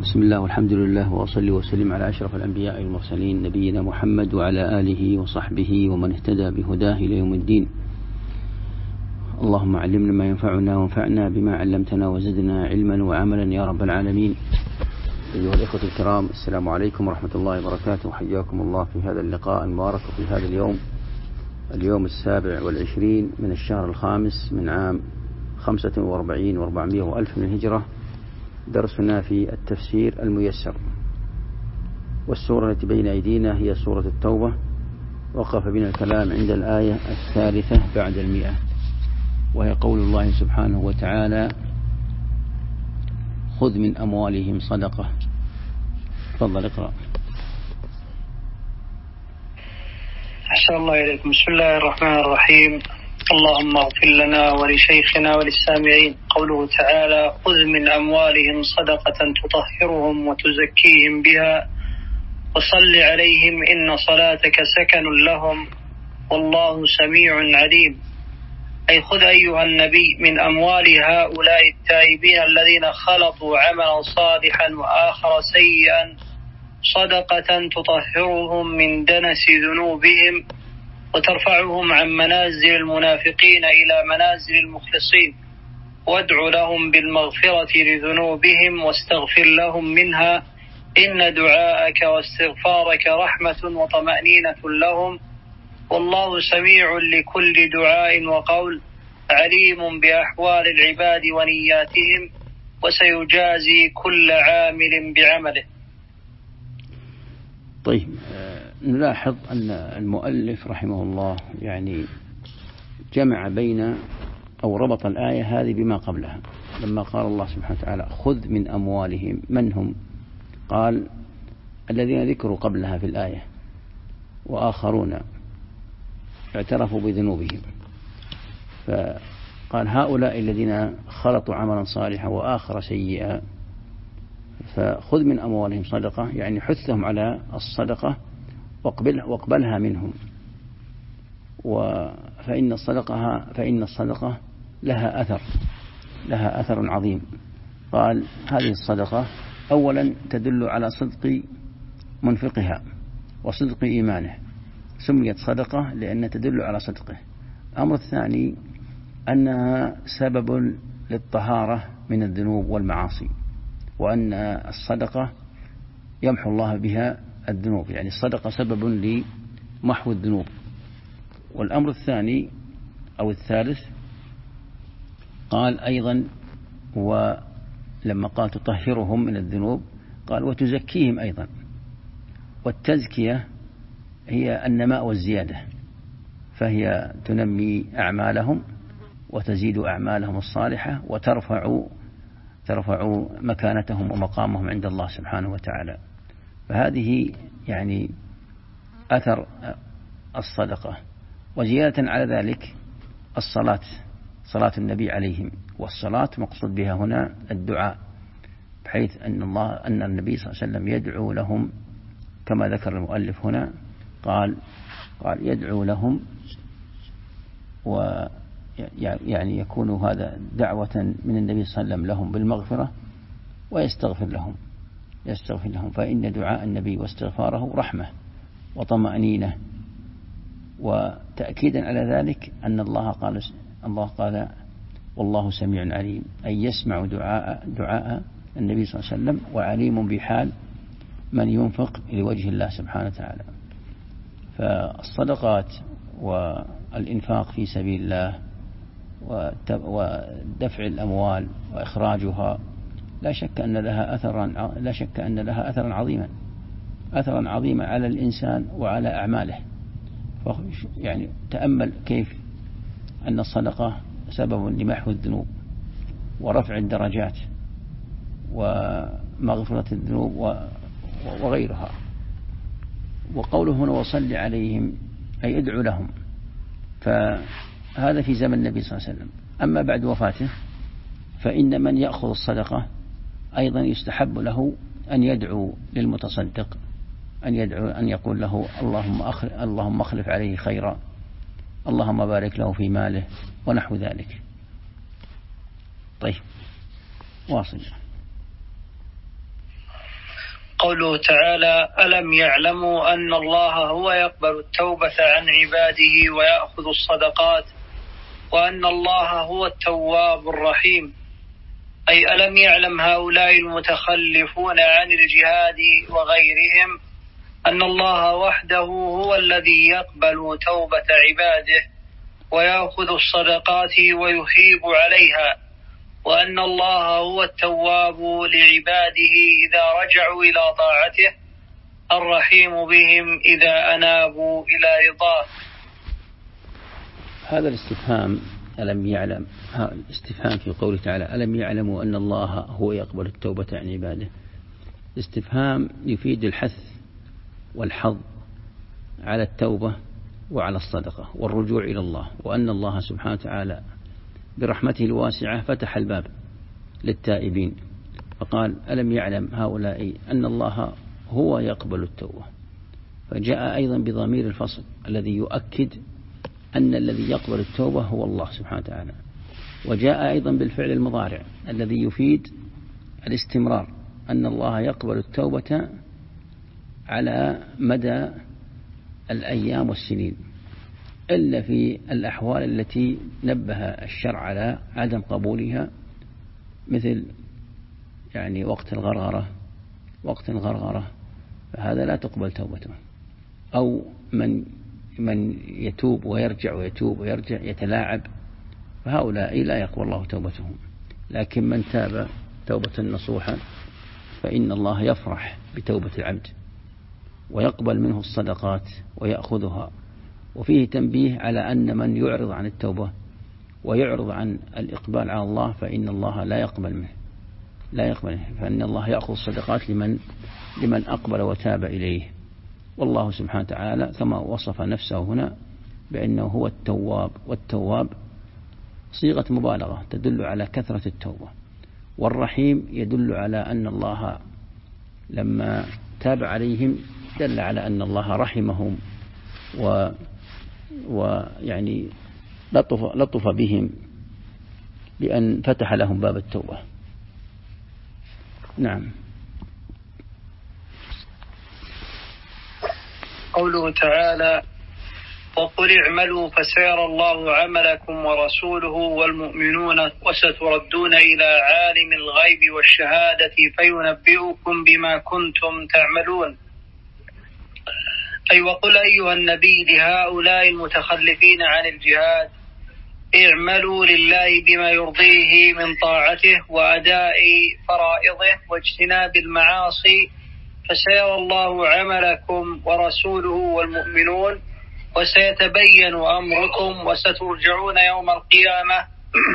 بسم الله والحمد لله وأصلي وسلم على أشرف الأنبياء والمرسلين نبينا محمد وعلى آله وصحبه ومن اهتدى بهداه إلى يوم الدين. اللهم علمنا ما ينفعنا وانفعنا بما علمتنا وزدنا علما وعملا يا رب العالمين. أيها الإخوة الكرام، السلام عليكم ورحمة الله وبركاته. حياكم الله في هذا اللقاء المبارك وفي هذا اليوم 27 من الشهر الخامس من عام 45 و400 وألف من الهجرة. درسنا في التفسير الميسر، والسورة التي بين أيدينا هي سورة التوبة. وقف بنا الكلام عند الآية 3 بعد 100، وهي قول الله سبحانه وتعالى: خذ من أموالهم صدقة. تفضل اقرأ. أحسن الله إليكم. بسم الله الرحمن الرحيم. اللهم اغفر لنا ولشيخنا وللسامعين. قوله تعالى: خذ من أموالهم صدقة تطهرهم وتزكيهم بها وصل عليهم إن صلاتك سكن لهم والله سميع عليم. أي خذ أيها النبي من أموال هؤلاء التائبين الذين خلطوا عملا صالحا وآخر سيئا صدقة تطهرهم من دنس ذنوبهم وترفعهم عن منازل المنافقين إلى منازل المخلصين، وادع لهم بالمغفرة لذنوبهم واستغفر لهم منها إن دعاءك واستغفارك رحمة وطمأنينة لهم والله سميع لكل دعاء وقول عليم بأحوال العباد ونياتهم وسيجازي كل عامل بعمله. طيب، نلاحظ أن المؤلف رحمه الله جمع بين أو ربط الآية هذه بما قبلها، لما قال الله سبحانه وتعالى: خذ من أموالهم. من هم؟ قال: الذين ذكروا قبلها في الآية، وآخرون اعترفوا بذنوبهم. فقال: هؤلاء الذين خلطوا عملا صالحا وآخر سيئا، فخذ من أموالهم صدقة، يعني حثهم على الصدقة واقبلها منهم. فإن الصدقة لها أثر عظيم. قال: هذه الصدقة أولا تدل على صدق منفقها وصدق إيمانه، سميت صدقة لأن تدل على صدقه. الأمر الثاني أنها سبب للطهارة من الذنوب والمعاصي، وأن الصدقة يمحو الله بها الذنوب، يعني الصدقة سبب لمحو الذنوب. والأمر الثاني أو الثالث قال أيضا، ولما قال تطهرهم من الذنوب قال وتزكيهم أيضا. والتزكية هي النماء والزيادة، فهي تنمي أعمالهم وتزيد أعمالهم الصالحة وترفع مكانتهم ومقامهم عند الله سبحانه وتعالى. فهذه يعني أثر الصدقة. وزيادة على ذلك صلاة النبي عليهم، والصلاة مقصود بها هنا الدعاء، بحيث أن النبي صلى الله عليه وسلم يدعو لهم كما ذكر المؤلف هنا. قال يدعو لهم، ويعني يكون هذا دعوة من النبي صلى الله عليه وسلم لهم بالمغفرة، ويستغفر لهم، فإن دعاء النبي واستغفاره رحمة وطمأنينة. وتأكيدا على ذلك أن الله قال والله سميع عليم، أي يسمع دعاء النبي صلى الله عليه وسلم، وعليم بحال من ينفق لوجه الله سبحانه وتعالى. فالصدقات والإنفاق في سبيل الله ودفع الأموال وإخراجها لا شك أن لها أثرا عظيما على الإنسان وعلى أعماله. يعني تأمل كيف أن الصدقة سبب لمحو الذنوب ورفع الدرجات ومغفرة الذنوب وغيرها. وقوله هنا وصل عليهم أي ادعو لهم، فهذا في زمن النبي صلى الله عليه وسلم. أما بعد وفاته فإن من يأخذ الصدقة أيضا يستحب له أن يدعو للمتصدق، أن يقول له اللهم اخلف عليه خيرا، اللهم بارك له في ماله، ونحو ذلك. طيب، واصل. قوله تعالى: ألم يعلموا أن الله هو يقبل التوبة عن عباده ويأخذ الصدقات وأن الله هو التواب الرحيم. أي ألم يعلم هؤلاء المتخلفون عن الجهاد وغيرهم أن الله وحده هو الذي يقبل توبة عباده ويأخذ الصدقات ويثيب عليها، وأن الله هو التواب لعباده إذا رجعوا إلى طاعته، الرحيم بهم إذا أنابوا إلى رضاه. هذا الاستفهام ألم يعلم، الاستفهام في قوله تعالى ألم يعلموا أن الله هو يقبل التوبة عن عباده، الاستفهام يفيد الحث والحظ على التوبة وعلى الصدقة والرجوع إلى الله، وأن الله سبحانه وتعالى برحمته الواسعة فتح الباب للتائبين، فقال ألم يعلم هؤلاء أن الله هو يقبل التوبة، فجاء أيضا بضمير الفصل الذي يؤكد أن الذي يقبل التوبة هو الله سبحانه وتعالى، وجاء أيضا بالفعل المضارع الذي يفيد الاستمرار، أن الله يقبل التوبة على مدى الأيام والسنين، إلا في الأحوال التي نبه الشرع على عدم قبولها، مثل يعني وقت الغرغرة فهذا لا تقبل توبته، أو من يتوب ويرجع يتلاعب، فهؤلاء لا يقبل الله توبتهم. لكن من تاب توبة نصوحا فإن الله يفرح بتوبة العبد ويقبل منه الصدقات ويأخذها. وفيه تنبيه على أن من يعرض عن التوبة ويعرض عن الإقبال على الله فإن الله لا يقبل منه، فإن الله يأخذ الصدقات لمن أقبل وتاب إليه. والله سبحانه وتعالى كما وصف نفسه هنا بأنه هو التواب، والتواب صيغة مبالغة تدل على كثرة التوبة، والرحيم يدل على أن الله لما تاب عليهم دل على أن الله رحمهم ويعني لطف بهم بأن فتح لهم باب التوبة. نعم. قوله تعالى: وقل اعملوا فسيرى الله عملكم ورسوله والمؤمنون وستردون إلى عالم الغيب والشهادة فينبئكم بما كنتم تعملون. أي وقل أيها النبي لهؤلاء المتخلفين عن الجهاد: اعملوا لله بما يرضيه من طاعته وأداء فرائضه واجتناب المعاصي، فسيرى الله عملكم ورسوله والمؤمنون وسيتبين أمركم وسترجعون يوم القيامة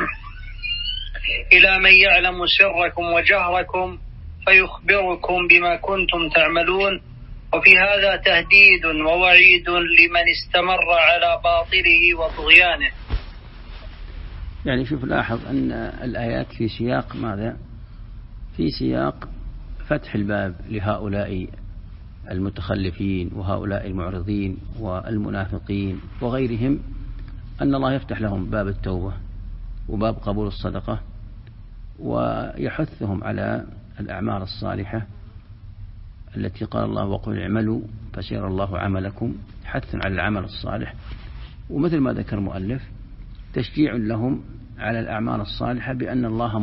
إلى من يعلم سركم وجهركم فيخبركم بما كنتم تعملون. وفي هذا تهديد ووعيد لمن استمر على باطله وطغيانه. يعني شوف لاحظ أن الآيات في سياق ماذا؟ في سياق فتح الباب لهؤلاء المتخلفين وهؤلاء المعرضين والمنافقين وغيرهم، أن الله يفتح لهم باب التوبة وباب قبول الصدقة ويحثهم على الأعمال الصالحة التي قال الله وقل اعملوا فسيرى الله عملكم، حث على العمل الصالح. ومثل ما ذكر المؤلف تشجيع لهم على الأعمال الصالحة بأن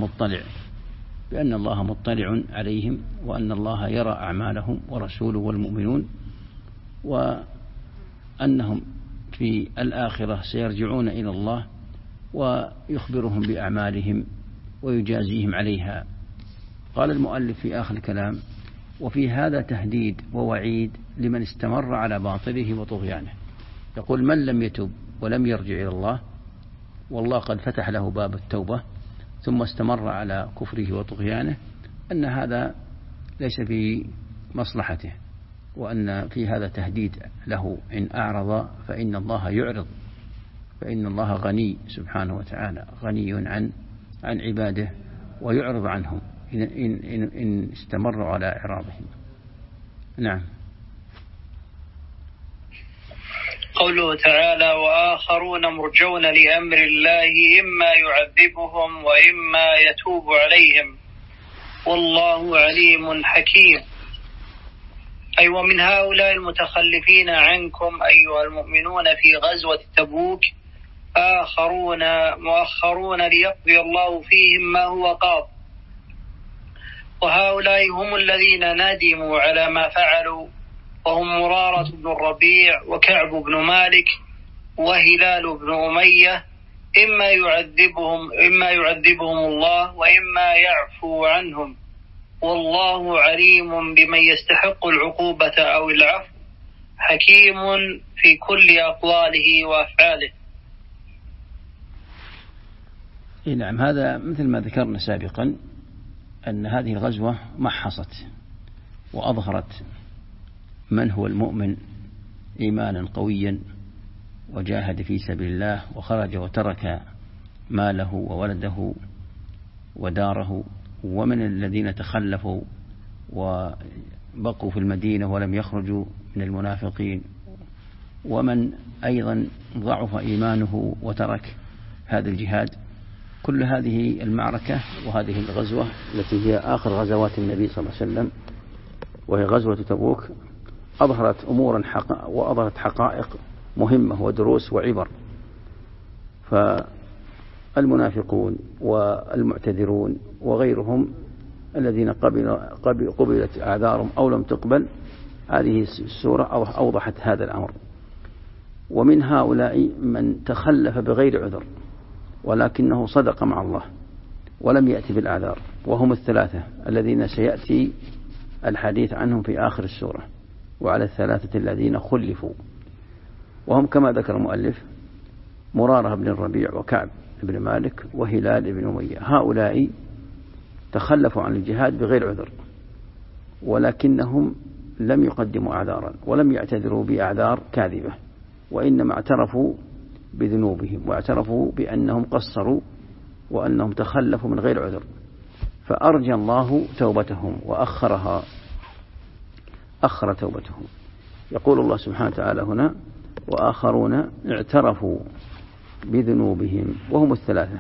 الله مطلع عليهم، وأن الله يرى أعمالهم ورسوله والمؤمنون، وأنهم في الآخرة سيرجعون إلى الله ويخبرهم بأعمالهم ويجازيهم عليها. قال المؤلف في آخر الكلام: وفي هذا تهديد ووعيد لمن استمر على باطله وطغيانه. يقول من لم يتب ولم يرجع إلى الله والله قد فتح له باب التوبة ثم استمر على كفره وطغيانه، أن هذا ليس في مصلحته، وأن في هذا تهديد له إن أعرض فإن الله يعرض، فإن الله غني سبحانه وتعالى، غني عن عباده ويعرض عنهم إن استمروا على إعراضهم. نعم. قوله تعالى: وآخرون مرجون لأمر الله إما يعذبهم وإما يتوب عليهم والله عليم حكيم. أي ومن هؤلاء المتخلفين عنكم أيها المؤمنون في غزوة تبوك آخرون مؤخرون ليقضي الله فيهم ما هو قاض، وهؤلاء هم الذين ندموا على ما فعلوا، وهم مرارة بن الربيع وكعب بن مالك وهلال بن أمية، إما يعذبهم الله وإما يعفو عنهم، والله عليم بمن يستحق العقوبة أو العفو، حكيم في كل أقواله وأفعاله. نعم، هذا مثل ما ذكرنا سابقا أن هذه الغزوة محصت وأظهرت من هو المؤمن إيمانا قويا وجاهد في سبيل الله وخرج وترك ماله وولده وداره، ومن الذين تخلفوا وبقوا في المدينة ولم يخرجوا من المنافقين، ومن أيضا ضعف إيمانه وترك هذا الجهاد. كل هذه المعركة وهذه الغزوة التي هي آخر غزوات النبي صلى الله عليه وسلم وهي غزوة تبوك أظهرت أمورا وأظهرت حقائق مهمة ودروس وعبر. فالمنافقون والمعتذرون وغيرهم الذين قبلت أعذارهم أو لم تقبل، هذه السورة أوضحت هذا الأمر. ومن هؤلاء من تخلف بغير عذر ولكنه صدق مع الله ولم يأتي بالأعذار، وهم الثلاثة الذين سيأتي الحديث عنهم في آخر السورة، وعلى الثلاثة الذين خلفوا، وهم كما ذكر المؤلف مرارة بن الربيع وكعب بن مالك وهلال بن أمية. هؤلاء تخلفوا عن الجهاد بغير عذر، ولكنهم لم يقدموا أعذارا ولم يعتذروا بأعذار كاذبة، وإنما اعترفوا بذنوبهم واعترفوا بأنهم قصروا وأنهم تخلفوا من غير عذر، فأرجى الله توبتهم أخر توبتهم. يقول الله سبحانه وتعالى هنا: وآخرون اعترفوا بذنوبهم، وهم الثلاثة.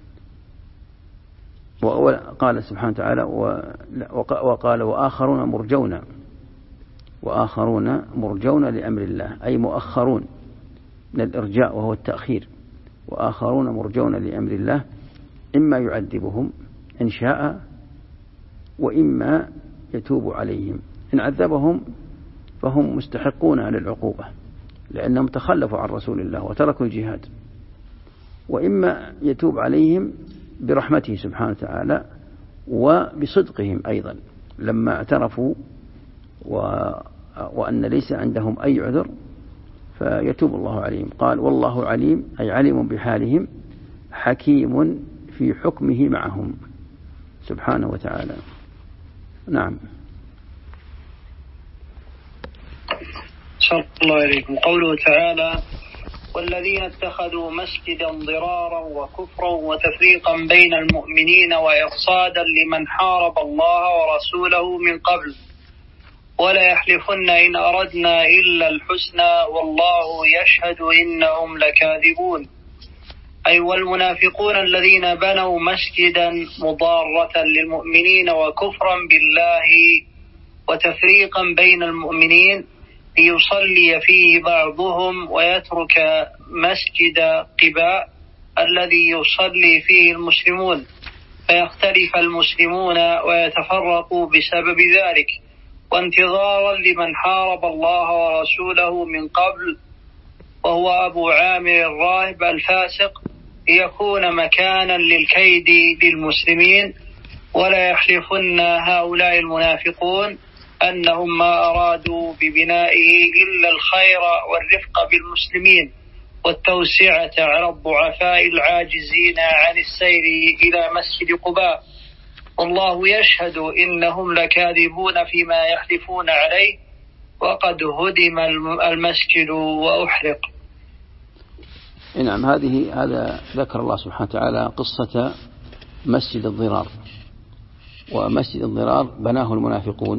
وقال سبحانه وتعالى: وقال وآخرون مرجون لأمر الله، أي مؤخرون من الإرجاء وهو التأخير. وآخرون مرجون لأمر الله، إما يعذبهم إن شاء وإما يتوب عليهم. إن عذبهم فهم مستحقون للعقوبة لأنهم تخلفوا عن رسول الله وتركوا الجهاد، وإما يتوب عليهم برحمته سبحانه وتعالى وبصدقهم أيضا لما اعترفوا وأن ليس عندهم أي عذر فيتوب الله عليهم. قال: والله عليم، أي عليم بحالهم، حكيم في حكمه معهم سبحانه وتعالى. نعم. صلى الله عليكم. قوله تعالى: والذين اتخذوا مسجدا ضرارا وكفرا وتفريقا بين المؤمنين وإرصادا لمن حارب الله ورسوله من قبل ولا يحلفن إن أردنا إلا الحسنى والله يشهد إنهم لكاذبون. أي والمنافقون الذين بنوا مسجدا مضارة للمؤمنين وكفرا بالله وتفريقا بين المؤمنين ليصلي فيه بعضهم ويترك مسجد قباء الذي يصلي فيه المسلمون، فيختلف المسلمون ويتفرقوا بسبب ذلك، وانتظارا لمن حارب الله ورسوله من قبل وهو أبو عامر الراهب الفاسق ليكون مكانا للكيد للمسلمين. ولا يحلفن هؤلاء المنافقون أنهم ما أرادوا ببنائه إلا الخير والرفق بالمسلمين والتوسعة على الضعفاء العاجزين عن السير إلى مسجد قباء، والله يشهد إنهم لكاذبون فيما يحلفون عليه، وقد هدم المسجد وأحرق. نعم، هذا ذكر الله سبحانه وتعالى قصة مسجد الضرار. ومسجد الضرار بناه المنافقون،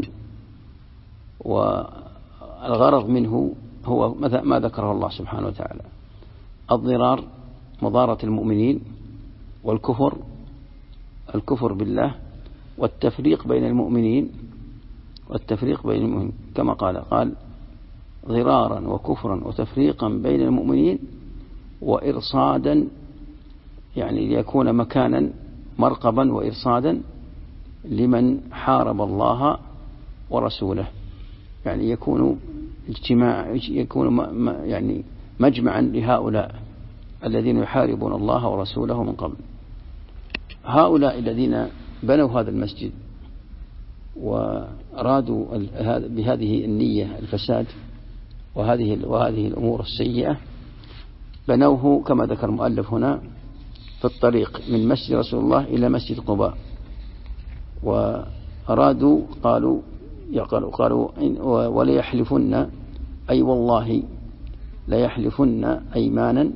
والغرض منه هو ما ذكره الله سبحانه وتعالى: الضرار مضارة المؤمنين، والكفر بالله، والتفريق بين المؤمنين، والتفريق بين المؤمنين، كما قال ضرارا وكفرا وتفريقا بين المؤمنين وإرصادا، يعني ليكون مكانا مرقبا وإرصادا لمن حارب الله ورسوله، يعني يكون اجتماع، يكون يعني مجمعا لهؤلاء الذين يحاربون الله ورسوله من قبل. هؤلاء الذين بنوا هذا المسجد وأرادوا بهذه النية الفساد وهذه الأمور السيئة، بنوه كما ذكر المؤلف هنا في الطريق من مسجد رسول الله إلى مسجد قباء، وأرادوا قالوا وليحلفن، أي والله ليحلفن أيمانا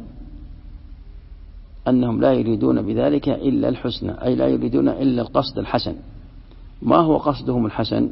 أنهم لا يريدون بذلك إلا الحسنى، أي لا يريدون إلا القصد الحسن. ما هو قصدهم الحسن؟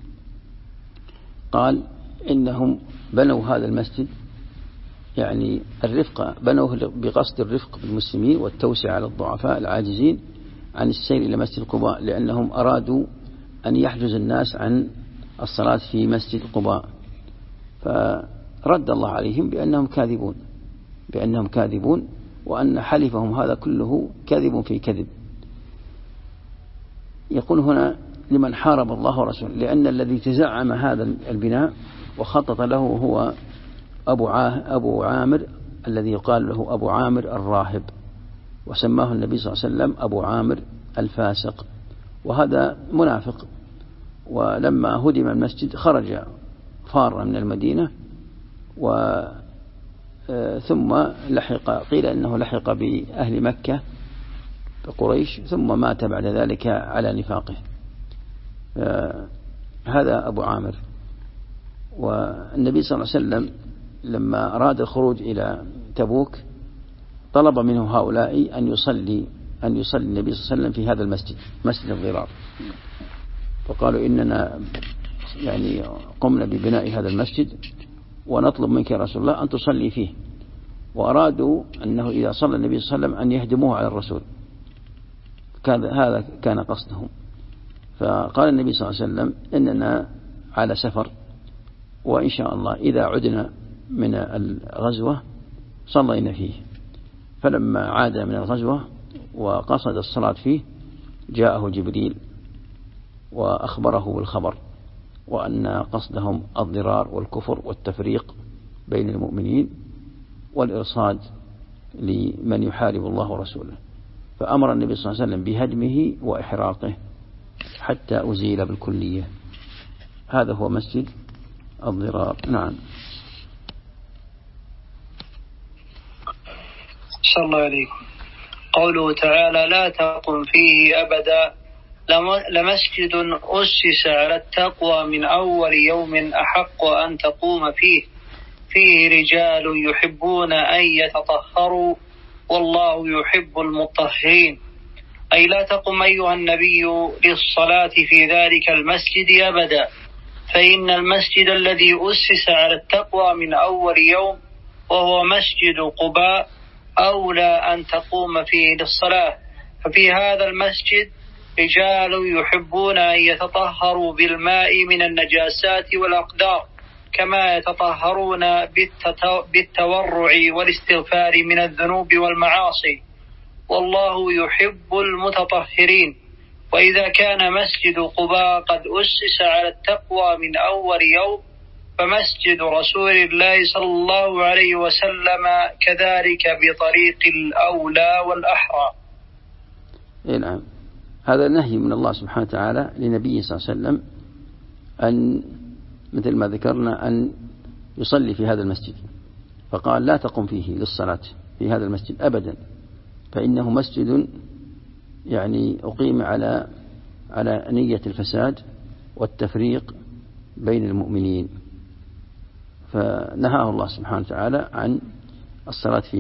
قال إنهم بنوا هذا المسجد يعني الرفق، بنوه بقصد الرفق بالمسلمين والتوسع على الضعفاء العاجزين عن السير إلى مسجد قباء، لأنهم أرادوا أن يحجز الناس عن الصلاة في مسجد قباء، فرد الله عليهم بأنهم كاذبون وأن حلفهم هذا كله كذب في كذب. يقول هنا لمن حارب الله ورسوله، لأن الذي تزعم هذا البناء وخطط له هو أبو عامر الذي يقال له أبو عامر الراهب، وسماه النبي صلى الله عليه وسلم أبو عامر الفاسق، وهذا منافق. ولما هدم المسجد خرج فارا من المدينة، ثم لحق، قيل أنه لحق بأهل مكة بقريش، ثم مات بعد ذلك على نفاقه. هذا أبو عامر. والنبي صلى الله عليه وسلم لما أراد الخروج إلى تبوك طلب منه هؤلاء أن يصلي النبي صلى الله عليه وسلم في هذا المسجد، مسجد الضرار، فقالوا إننا يعني قمنا ببناء هذا المسجد ونطلب منك يا رسول الله أن تصلي فيه، وأرادوا أنه إذا صلى النبي صلى الله عليه وسلم أن يهدموه على الرسول، هذا كان قصدهم. فقال النبي صلى الله عليه وسلم إننا على سفر، وإن شاء الله إذا عدنا من الغزوة صلينا فيه. فلما عاد من الغزوة وقصد الصلاة فيه جاءه جبريل وأخبره بالخبر، وأن قصدهم الضرار والكفر والتفريق بين المؤمنين والإرصاد لمن يحارب الله ورسوله، فأمر النبي صلى الله عليه وسلم بهدمه وإحراقه حتى أزيل بالكلية. هذا هو مسجد الضرار. نعم. صلى الله عليكم. قوله تعالى لا تقم فيه أبدا، لمسجد أسس على التقوى من أول يوم أحق أن تقوم فيه رجال يحبون أن يتطهروا والله يحب المطهرين. أي لا تقم أيها النبي للصلاة في ذلك المسجد أبدا، فإن المسجد الذي أسس على التقوى من أول يوم وهو مسجد قباء أولى أن تقوم فيه للصلاة. ففي هذا المسجد رجال يحبون أن يتطهروا بالماء من النجاسات والأقدار كما يتطهرون بالتورع والاستغفار من الذنوب والمعاصي، والله يحب المتطهرين. وإذا كان مسجد قباء قد أسس على التقوى من أول يوم فمسجد رسول الله صلى الله عليه وسلم كذلك بطريق الأولى والأحرى. نعم. هذا نهي من الله سبحانه وتعالى لنبيه صلى الله عليه وسلم أن مثل ما ذكرنا أن يصلي في هذا المسجد، فقال لا تقم فيه للصلاة في هذا المسجد أبدا، فإنه مسجد يعني أقيم على نية الفساد والتفريق بين المؤمنين، فنهاه الله سبحانه وتعالى عن الصلاة فيه.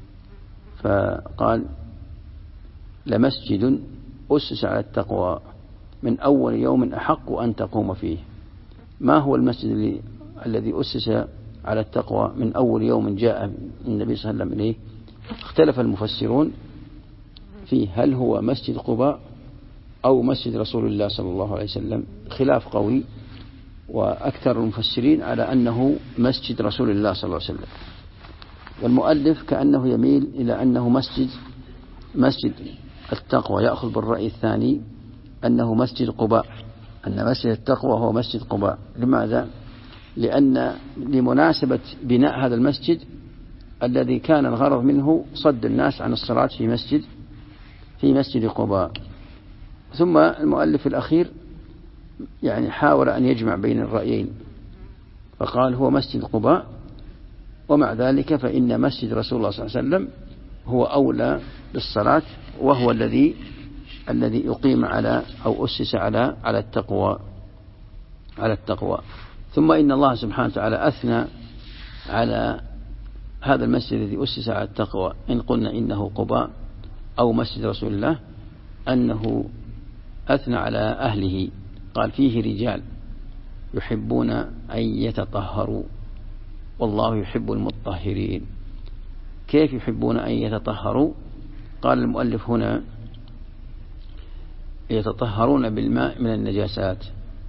فقال لمسجد أسس على التقوى من أول يوم أحق أن تقوم فيه. ما هو المسجد الذي أسس على التقوى من أول يوم جاء النبي صلى الله عليه وسلم إليه؟ اختلف المفسرون فيه، هل هو مسجد قباء أو مسجد رسول الله صلى الله عليه وسلم؟ خلاف قوي وأكثر المفسرين على أنه مسجد رسول الله صلى الله عليه وسلم. والمؤلف كأنه يميل إلى أنه مسجد التقوى، يأخذ بالرأي الثاني أنه مسجد قباء، أن مسجد التقوى هو مسجد قباء. لماذا؟ لأن لمناسبة بناء هذا المسجد الذي كان الغرض منه صد الناس عن الصلاة في مسجد قباء. ثم المؤلف الأخير يعني حاول أن يجمع بين الرأيين، فقال هو مسجد قباء، ومع ذلك فإن مسجد رسول الله صلى الله عليه وسلم هو أولى بالصلاة، وهو الذي يقيم على أو أسس على التقوى. ثم إن الله سبحانه وتعالى أثنى على هذا المسجد الذي أسس على التقوى، إن قلنا إنه قباء أو مسجد رسول الله، أنه أثنى على أهله، قال فيه رجال يحبون أن يتطهروا والله يحب المطهرين. كيف يحبون أن يتطهروا؟ قال المؤلف هنا يتطهرون بالماء من النجاسات.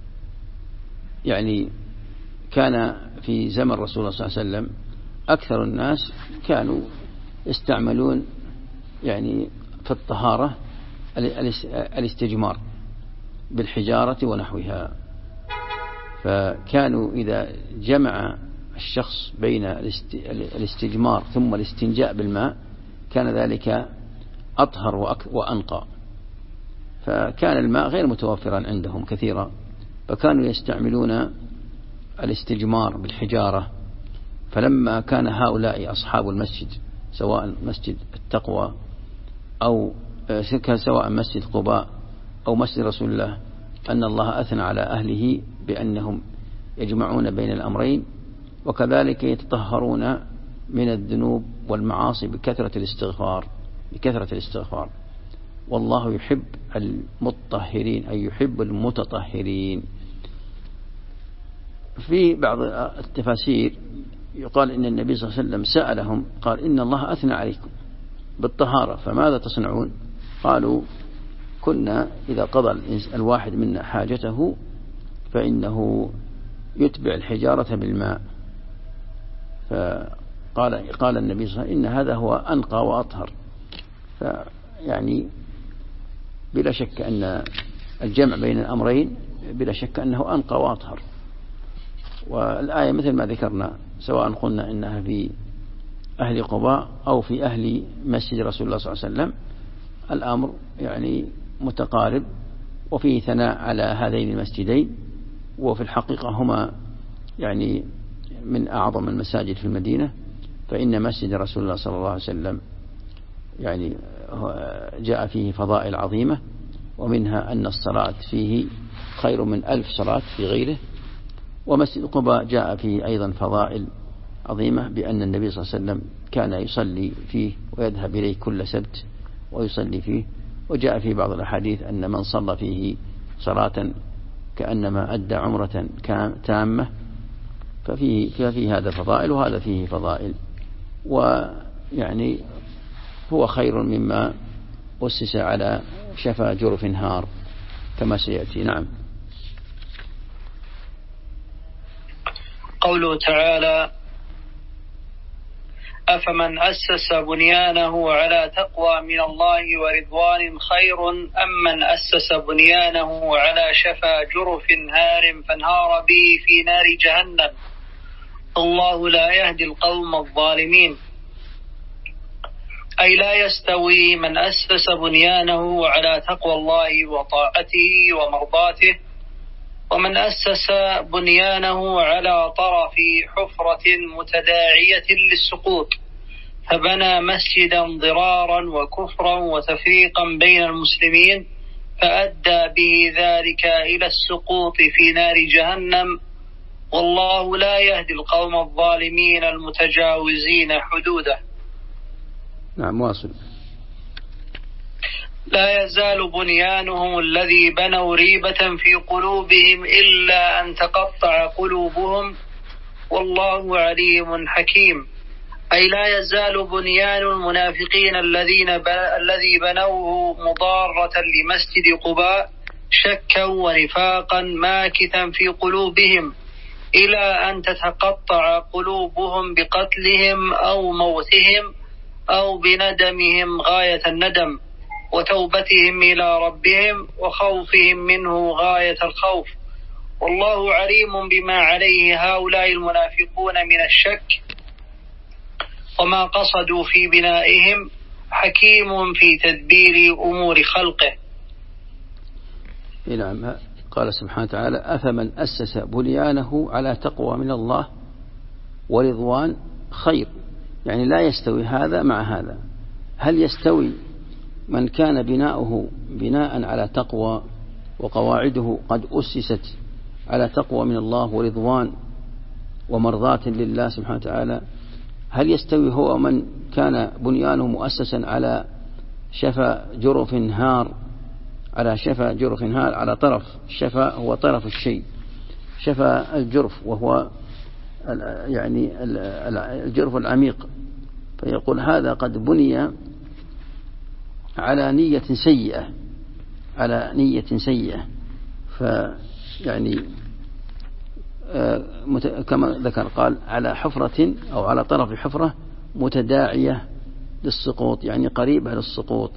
يعني كان في زمن رسول الله صلى الله عليه وسلم أكثر الناس كانوا يستعملون يعني في الطهارة الاستجمار بالحجارة ونحوها، فكانوا إذا جمع الشخص بين الاستجمار ثم الاستنجاء بالماء كان ذلك أطهر وأنقى، فكان الماء غير متوفرا عندهم كثيرا، فكانوا يستعملون الاستجمار بالحجارة. فلما كان هؤلاء أصحاب المسجد سواء مسجد التقوى أو سواء مسجد قباء أو مسجد رسول الله، أن الله أثنى على أهله بأنهم يجمعون بين الأمرين، وكذلك يتطهرون من الذنوب والمعاصي بكثرة الاستغفار. والله يحب المطهرين أي يحب المتطهرين. في بعض التفاسير يقال إن النبي صلى الله عليه وسلم سألهم قال إن الله أثنى عليكم بالطهارة فماذا تصنعون؟ قالوا كنا إذا قضى الواحد منا حاجته فإنه يتبع الحجارة بالماء. فقال النبي صلى الله عليه وسلم إن هذا هو أنقى وأطهر. فيعني بلا شك أن الجمع بين الأمرين بلا شك أنه أنقى وأطهر. والآية مثل ما ذكرنا سواء قلنا إنها في أهل قباء أو في أهل مسجد رسول الله صلى الله عليه وسلم، الأمر يعني متقارب، وفيه ثناء على هذين المسجدين، وفي الحقيقة هما يعني من أعظم المساجد في المدينة. فإن مسجد رسول الله صلى الله عليه وسلم يعني جاء فيه فضائل عظيمة، ومنها أن الصلاة فيه خير من 1000 صلاة في غيره. ومسجد قباء جاء فيه أيضا فضائل عظيمة، بأن النبي صلى الله عليه وسلم كان يصلي فيه ويذهب إليه كل سبت ويصلي فيه. وجاء في بعض الأحاديث أن من صلى فيه صلاة كأنما أدى عمرة تامة. ففيه هذا فضائل وهذا فيه فضائل، ويعني هو خير مما أسس على شفا جرف هار كما سيأتي. نعم. قوله تعالى: أفمن أسس بنيانه على تقوى من الله ورضوان خير أم من أسس بنيانه على شفا جرف هار فانهار به في نار جهنم الله لا يهدي القوم الظالمين. أي لا يستوي من أسس بنيانه على تقوى الله وطاعته ومرضاته ومن أسس بنيانه على طرف حفرة متداعية للسقوط فبنى مسجدا ضرارا وكفرا وتفريقا بين المسلمين فأدى به ذلك إلى السقوط في نار جهنم والله لا يهدي القوم الظالمين المتجاوزين حدوده. نعم واصل. لا يزال بنيانهم الذي بنوا ريبة في قلوبهم إلا أن تقطع قلوبهم والله عليم حكيم. أي لا يزال بنيان المنافقين الذي بنوه مضارة لمسجد قباء شكا ونفاقا ماكثا في قلوبهم إلى أن تتقطع قلوبهم بقتلهم أو موتهم أو بندمهم غاية الندم وتوبتهم إلى ربهم وخوفهم منه غاية الخوف. والله عليم بما عليه هؤلاء المنافقون من الشك وما قصدوا في بنائهم، حكيم في تدبير أمور خلقه. نعم. قال سبحانه وتعالى: أفمن أسس بنيانه على تقوى من الله ورضوان خير. يعني لا يستوي هذا مع هذا. هل يستوي من كان بناؤه بناء على تقوى وقواعده قد أسست على تقوى من الله ورضوان ومرضاة لله سبحانه وتعالى؟ هل يستوي هو من كان بنيانه مؤسسا على شفا جرف هار، على طرف الشفا هو طرف الشيء، شفا الجرف وهو يعني الجرف العميق، فيقول هذا قد بني على نية سيئة، فيعني كما ذكر قال على حفرة أو على طرف حفرة متداعية للسقوط، يعني قريبة للسقوط،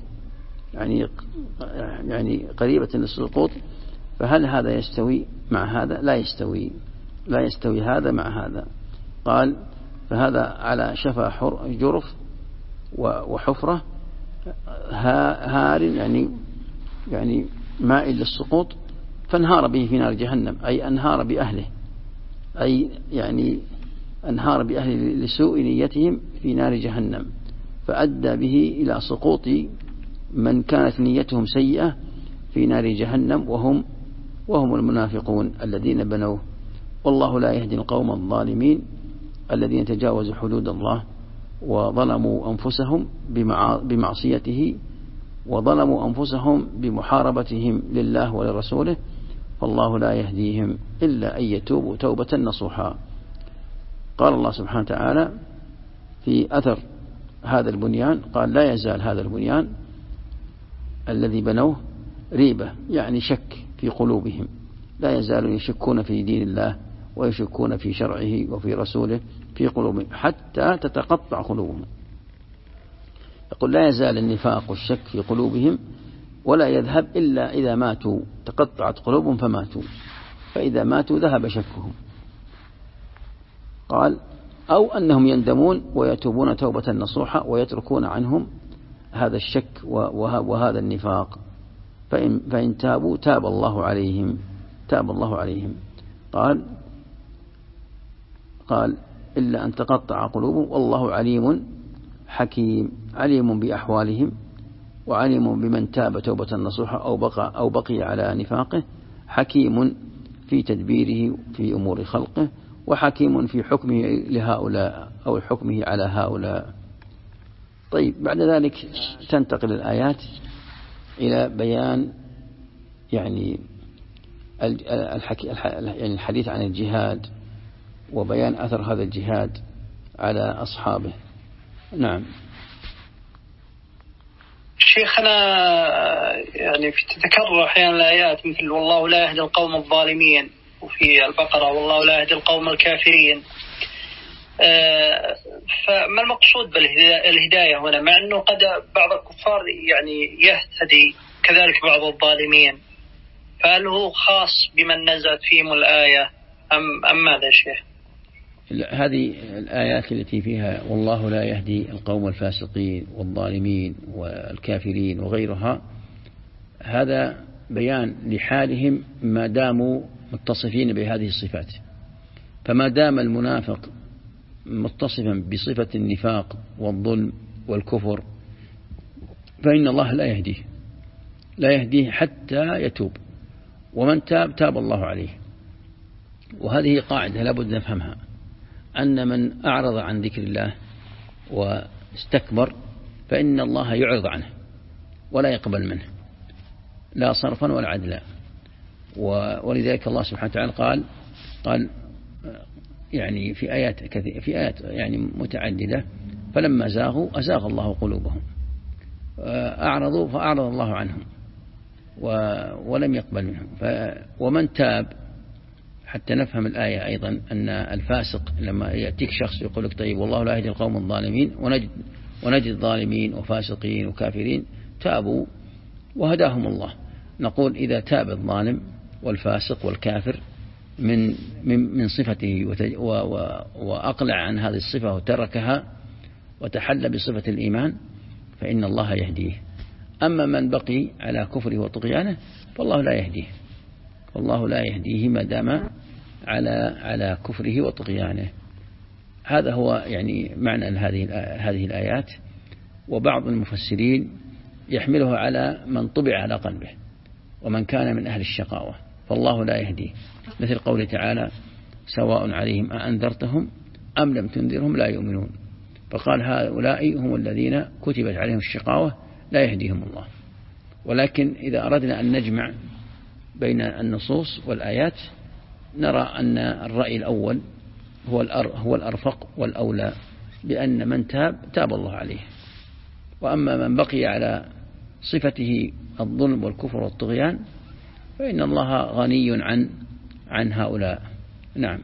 يعني قريبة للسقوط. فهل هذا يستوي مع هذا؟ لا يستوي هذا مع هذا. قال فهذا على شفا جرف وحفرة هار، يعني مائل للسقوط، فانهار به في نار جهنم، أي أنهار بأهله، يعني أنهار بأهله لسوء نيتهم في نار جهنم، فأدى به إلى سقوط من كانت نيتهم سيئة في نار جهنم، وهم المنافقون الذين بنوه. والله لا يهدي القوم الظالمين الذين تجاوزوا حدود الله وظلموا أنفسهم بمعصيته، وظلموا أنفسهم بمحاربتهم لله ولرسوله، فالله لا يهديهم إلا أن يتوبوا توبة نصوحا. قال الله سبحانه وتعالى في أثر هذا البنيان، قال لا يزال هذا البنيان الذي بنوه ريبة، يعني شك في قلوبهم، لا يزالون يشكون في دين الله ويشكون في شرعه وفي رسوله في قلوبهم حتى تتقطع قلوبهم. يقول لا يزال النفاق والشك في قلوبهم ولا يذهب إلا إذا ماتوا، تقطعت قلوبهم فماتوا، فإذا ماتوا ذهب شكهم. قال أو أنهم يندمون ويتوبون توبة نصوحة ويتركون عنهم هذا الشك وهذا النفاق، فإن تابوا تاب الله عليهم. قال إلا أن تقطع قلوبهم، والله عليم حكيم، عليم بأحوالهم وعليم بمن تاب توبة نصوحة أو بقي على نفاقه، حكيم في تدبيره في أمور خلقه، وحكيم في حكمه لهؤلاء أو حكمه على هؤلاء. طيب، بعد ذلك تنتقل الآيات إلى بيان يعني الحديث عن الجهاد وبيان أثر هذا الجهاد على أصحابه. نعم شيخنا، يعني تتكرر أحيانا الآيات مثل والله لا يهدي القوم الظالمين، وفي البقرة والله لا يهدي القوم الكافرين. فما المقصود بالهداية هنا، مع أنه قد بعض الكفار يعني يهتدي كذلك بعض الظالمين، فهل هو خاص بمن نزلت فيهم الآية أم ماذا شيخ؟ هذه الآيات التي فيها والله لا يهدي القوم الفاسقين والظالمين والكافرين وغيرها، هذا بيان لحالهم ما داموا متصفين بهذه الصفات. فما دام المنافق متصفا بصفة النفاق والظلم والكفر، فإن الله لا يهديه حتى يتوب، ومن تاب الله عليه. وهذه قاعدة لابد نفهمها، أن من أعرض عن ذكر الله واستكبر فإن الله يعرض عنه ولا يقبل منه لا صرفا ولا عدلا. ولذلك الله سبحانه وتعالى قال يعني في آيات يعني متعددة، فلما زاغوا أزاغ الله قلوبهم، أعرضوا فأعرض الله عنهم. ولم يقبل منهم. ومن تاب، حتى نفهم الآية أيضا، أن الفاسق لما يأتيك شخص يقول لك طيب والله لا يهدي القوم الظالمين، ونجد ظالمين وفاسقين وكافرين تابوا وهداهم الله، نقول إذا تاب الظالم والفاسق والكافر من صفته وأقلع عن هذه الصفة وتركها وتحلى بصفة الإيمان فإن الله يهديه. أما من بقي على كفره وطغيانه فالله لا يهديه، والله لا يهديه ما دام على كفره وطغيانه. هذا هو يعني معنى هذه الآيات. وبعض المفسرين يحمله على من طبع على قلبه ومن كان من أهل الشقاوة فالله لا يهديه، مثل قوله تعالى سواء عليهم أأنذرتهم أم لم تنذرهم لا يؤمنون، فقال هؤلاء هم الذين كتبت عليهم الشقاوة لا يهديهم الله. ولكن إذا أردنا أن نجمع بين النصوص والآيات نرى أن الرأي الأول هو الأرفق والأولى، بأن من تاب الله عليه، وأما من بقي على صفته الظلم والكفر والطغيان فإن الله غني عن هؤلاء. نعم.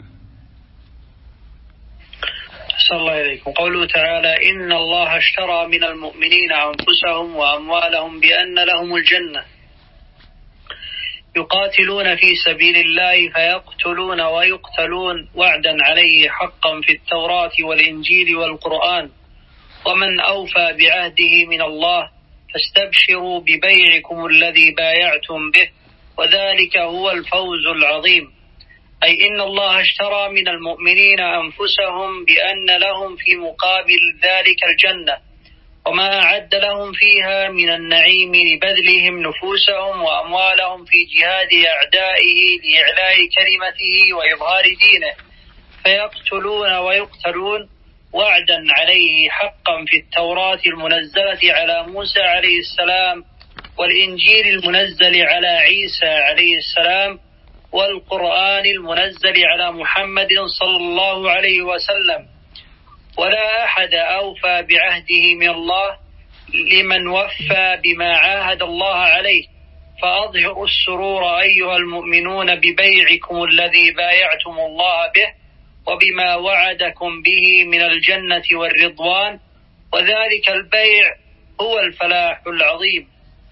أحسن الله إليكم. قوله تعالى إن الله اشترى من المؤمنين أنفسهم وأموالهم بأن لهم الجنة يقاتلون في سبيل الله فيقتلون ويقتلون وعدا عليه حقا في التوراة والإنجيل والقرآن ومن أوفى بعهده من الله فاستبشروا ببيعكم الذي بايعتم به وذلك هو الفوز العظيم. أي إن الله اشترى من المؤمنين أنفسهم بأن لهم في مقابل ذلك الجنة وما أعد لهم فيها من النعيم لبذلهم نفوسهم وأموالهم في جهاد أعدائه لإعلاء كلمته وإظهار دينه، فيقتلون ويقتلون وعدا عليه حقا في التوراة المنزلة على موسى عليه السلام والإنجيل المنزل على عيسى عليه السلام والقرآن المنزل على محمد صلى الله عليه وسلم. ولا أحد أوفى بعهده من الله لمن وفى بما عاهد الله عليه، فأظهروا السرور أيها المؤمنون ببيعكم الذي بايعتم الله به وبما وعدكم به من الجنة والرضوان، وذلك البيع هو الفلاح العظيم.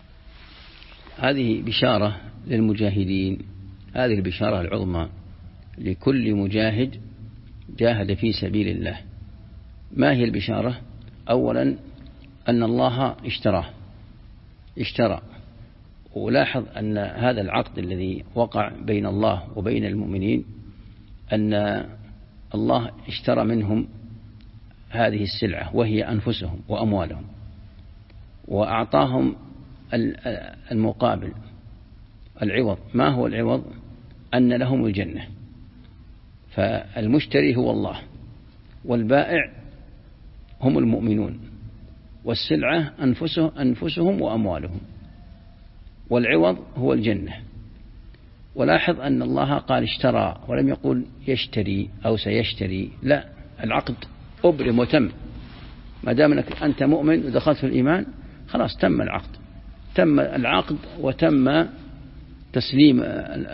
هذه بشارة للمجاهدين، هذه البشارة العظمى لكل مجاهد جاهد في سبيل الله. ما هي البشارة؟ أولا أن الله اشترى، ولاحظ أن هذا العقد الذي وقع بين الله وبين المؤمنين أن الله اشترى منهم هذه السلعة وهي أنفسهم وأموالهم، وأعطاهم المقابل العوض. ما هو العوض؟ أن لهم الجنة. فالمشتري هو الله، والبائع هم المؤمنون، والسلعة أنفسهم وأموالهم، والعوض هو الجنة. ولاحظ أن الله قال اشترى ولم يقول يشتري أو سيشتري، لا، العقد أبرم وتم. ما دام أنت مؤمن ودخلت في الإيمان خلاص تم العقد وتم تسليم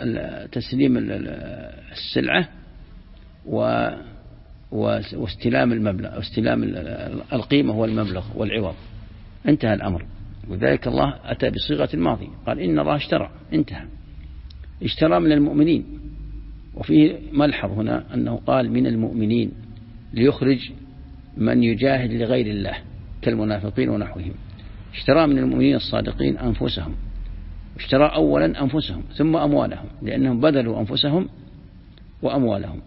السلعة واستلام المبلغ، واستلام القيمة والمبلغ والعوض، انتهى الأمر. وذلك الله أتى بصيغة الماضي، قال إن الله اشترى من المؤمنين. وفيه ملحظ هنا أنه قال من المؤمنين ليخرج من يجاهد لغير الله كالمنافقين ونحوهم. اشترى من المؤمنين الصادقين أنفسهم، اشترى أولا أنفسهم ثم أموالهم، لأنهم بذلوا أنفسهم وأموالهم.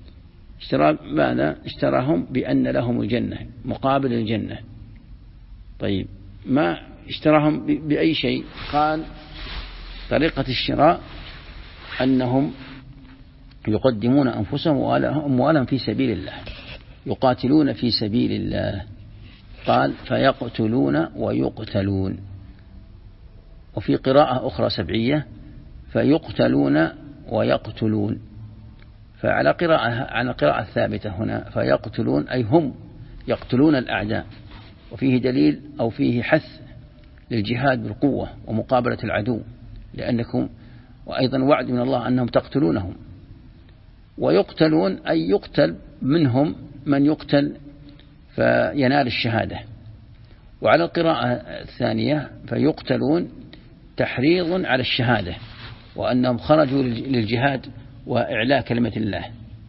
اشتراهم بأن لهم الجنة مقابل الجنة. طيب ما اشتراهم بأي شيء؟ قال طريقة الشراء أنهم يقدمون أنفسهم وأموالهم في سبيل الله، يقاتلون في سبيل الله. قال فيقتلون ويقتلون. وفي قراءة أخرى سبعية فيقتلون ويقتلون. فعلى قراءة ثابتة هنا فيقتلون أي هم يقتلون الأعداء، وفيه دليل أو فيه حث للجهاد بالقوة ومقابلة العدو، لأنكم، وأيضا وعد من الله أنهم تقتلونهم، ويقتلون أي يقتل منهم من يقتل فينال الشهادة. وعلى القراءة الثانية فيقتلون تحريض على الشهادة، وأنهم خرجوا للجهاد وإعلاء كلمة الله.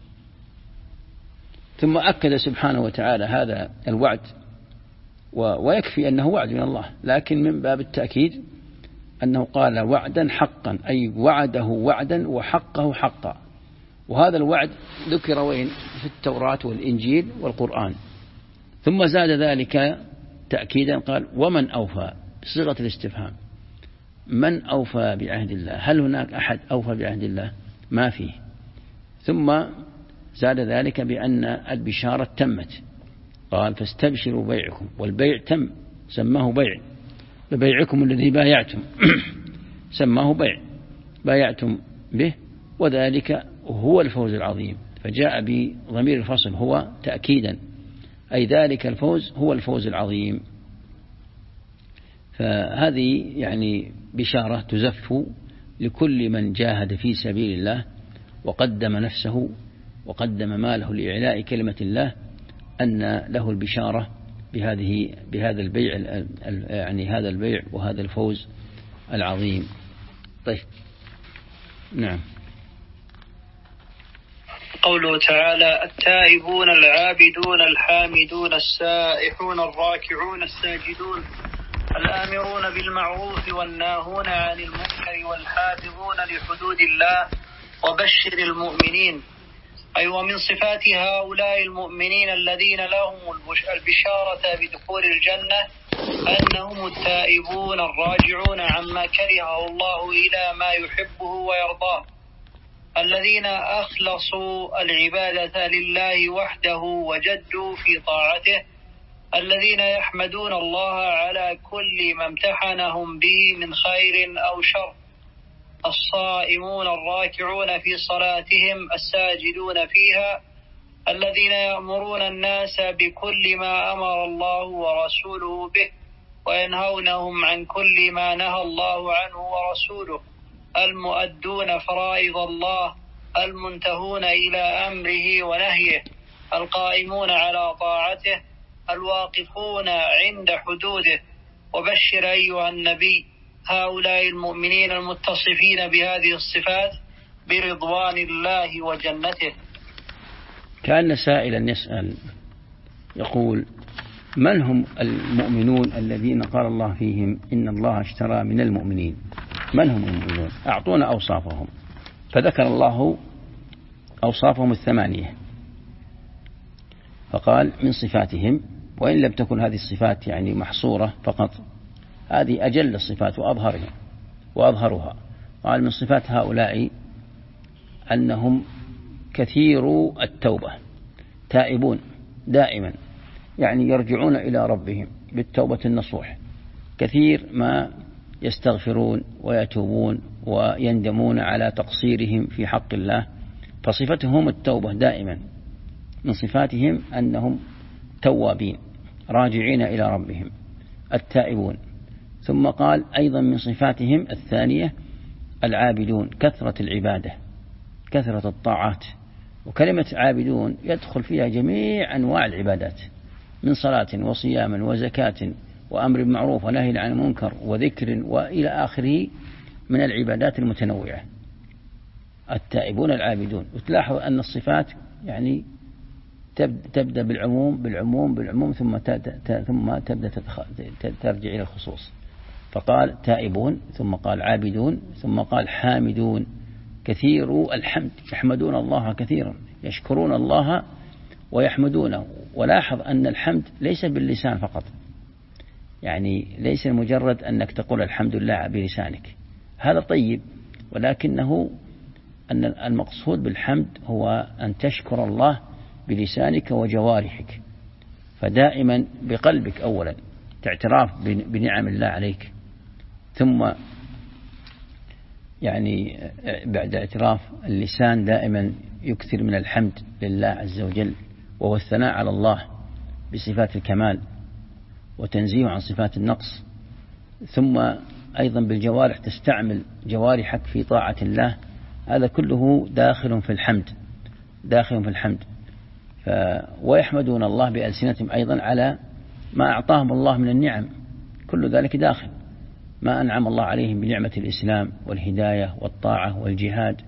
ثم أكد سبحانه وتعالى هذا الوعد، ويكفي أنه وعد من الله، لكن من باب التأكيد أنه قال وعدا حقا، أي وعده وعدا وحقه حقا. وهذا الوعد ذكر وين؟ في التوراة والإنجيل والقرآن. ثم زاد ذلك تأكيدا قال ومن أوفى، بصيغة الاستفهام، من أوفى بعهد الله؟ هل هناك أحد أوفى بعهد الله؟ ما فيه. ثم زاد ذلك بأن البشارة تمت، قال فاستبشروا بيعكم، والبيع تم، سماه بيع، ببيعكم الذي بايعتم سماه بيع، بايعتم به، وذلك هو الفوز العظيم. فجاء بضمير الفصل هو تأكيدا، أي ذلك الفوز هو الفوز العظيم. فهذه يعني بشارة تزف لكل من جاهد في سبيل الله وقدم نفسه وقدم ماله لإعلاء كلمة الله، أن له البشارة بهذا البيع، يعني هذا البيع وهذا الفوز العظيم. طيب، نعم. قوله تعالى التائبون العابدون الحامدون السائحون الراكعون الساجدون الآمرون بالمعروف والناهون عن المنكر والحافظون لحدود الله وبشر المؤمنين. أي ومن صفات هؤلاء المؤمنين الذين لهم البشارة بدخول الجنة أنهم التائبون الراجعون عما كرهه الله إلى ما يحبه ويرضاه، الذين أخلصوا العبادة لله وحده وجدوا في طاعته، الذين يحمدون الله على كل ما امتحنهم به من خير أو شر، الصائمون الراكعون في صلاتهم الساجدون فيها، الذين يأمرون الناس بكل ما أمر الله ورسوله به وينهونهم عن كل ما نهى الله عنه ورسوله، المؤدون فرائض الله، المنتهون إلى أمره ونهيه، القائمون على طاعته، الواقفون عند حدوده. وبشر أيها النبي هؤلاء المؤمنين المتصفين بهذه الصفات برضوان الله وجنته. كأن سائلا يسأل يقول من هم المؤمنون الذين قال الله فيهم إن الله اشترى من المؤمنين؟ من هم المؤمنون؟ أعطونا أوصافهم. فذكر الله أوصافهم 8، فقال من صفاتهم، وإن لم تكن هذه الصفات يعني محصورة فقط، هذه أجل الصفات وأظهرها. قال من صفات هؤلاء أنهم كثير التوبة، تائبون دائما، يعني يرجعون إلى ربهم بالتوبة النصوح، كثير ما يستغفرون ويتوبون ويندمون على تقصيرهم في حق الله، فصفتهم التوبة دائما. من صفاتهم أنهم توابين راجعين إلى ربهم التائبون. ثم قال أيضا من صفاتهم الثانية العابدون، كثرة العبادة، كثرة الطاعات. وكلمة عابدون يدخل فيها جميع أنواع العبادات، من صلاة وصيام وزكاة وأمر بالمعروف ونهي عن المنكر وذكر وإلى آخره من العبادات المتنوعة. التائبون العابدون. وتلاحظ أن الصفات يعني تبدأ بالعموم ثم تبدأ ترجع إلى الخصوص. فقال تائبون، ثم قال عابدون، ثم قال حامدون، كثير الحمد، يحمدون الله كثيرا، يشكرون الله ويحمدونه. ولاحظ أن الحمد ليس باللسان فقط، يعني ليس مجرد أنك تقول الحمد لله بلسانك، هذا طيب، ولكنه أن المقصود بالحمد هو أن تشكر الله بلسانك وجوارحك، فدائما بقلبك أولا تعتراف بنعم الله عليك، ثم يعني بعد اعتراف اللسان دائما يكثر من الحمد لله عز وجل، وهو الثناء على الله بصفات الكمال وتنزيه عن صفات النقص. ثم أيضا بالجوارح تستعمل جوارحك في طاعة الله، هذا كله داخل في الحمد. ويحمدون الله بألسنتهم أيضا على ما أعطاهم الله من النعم، كل ذلك داخل ما أنعم الله عليهم بنعمة الإسلام والهداية والطاعة والجهاد